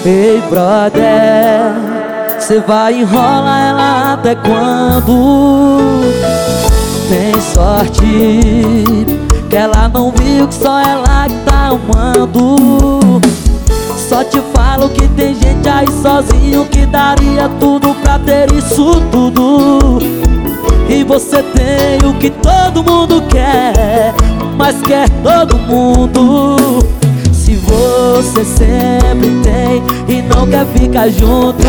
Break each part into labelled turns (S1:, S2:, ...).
S1: Ei, brother, cê vai enrolar ela até quando? Tem sorte que ela não viu que só ela que tá amando. Só te falo que tem gente aí sozinho que daria tudo pra ter isso tudo. E você tem o que todo mundo quer, mas quer todo mundo. Se você sempre tem e não quer ficar junto,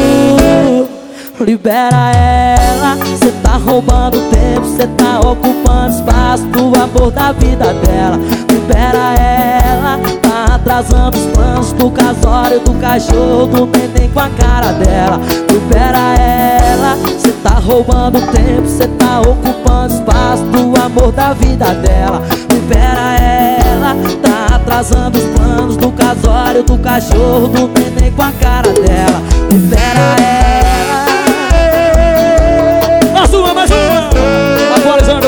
S1: libera ela. Cê tá roubando tempo, cê tá ocupando espaço do amor da vida dela. Libera ela, tá atrasando os planos do casório, do cachorro, do neném com a cara dela. Libera ela, cê tá roubando tempo, cê tá ocupando espaço do amor da vida dela. Libera ela, tá atrasando os planos do casório, do cachorro, do neném com a cara dela. Libera ela.
S2: Mais uma, atualizando.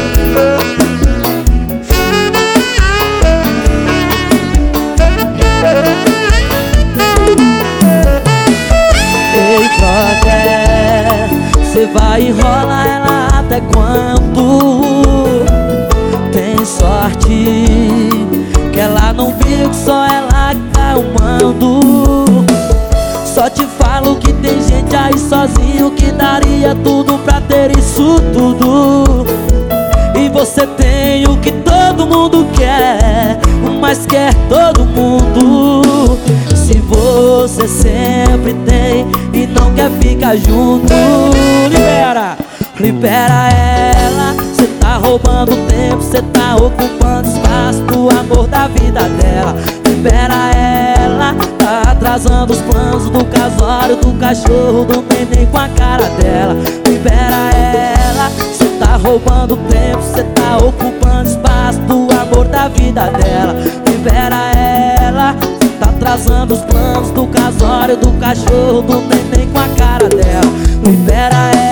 S1: Ei, brother, cê vai enrolar ela até quando? Tem sorte que ela não viu que só ela que tá amando. Só te falo que tem gente aí sozinho que daria tudo pra ter isso tudo. E você tem o que todo mundo quer, mas quer todo mundo. Se você sempre tem e não quer ficar junto, libera, libera ela. Cê tá roubando tempo, cê tá ocupando espaço do amor da vida dela. Libera ela, tá atrasando os planos do casório, do cachorro, do neném com a cara dela. Libera ela, cê tá roubando tempo, cê tá ocupando espaço do amor da vida dela. Libera ela, cê tá atrasando os planos do casório, do cachorro, do neném com a cara dela. Libera ela.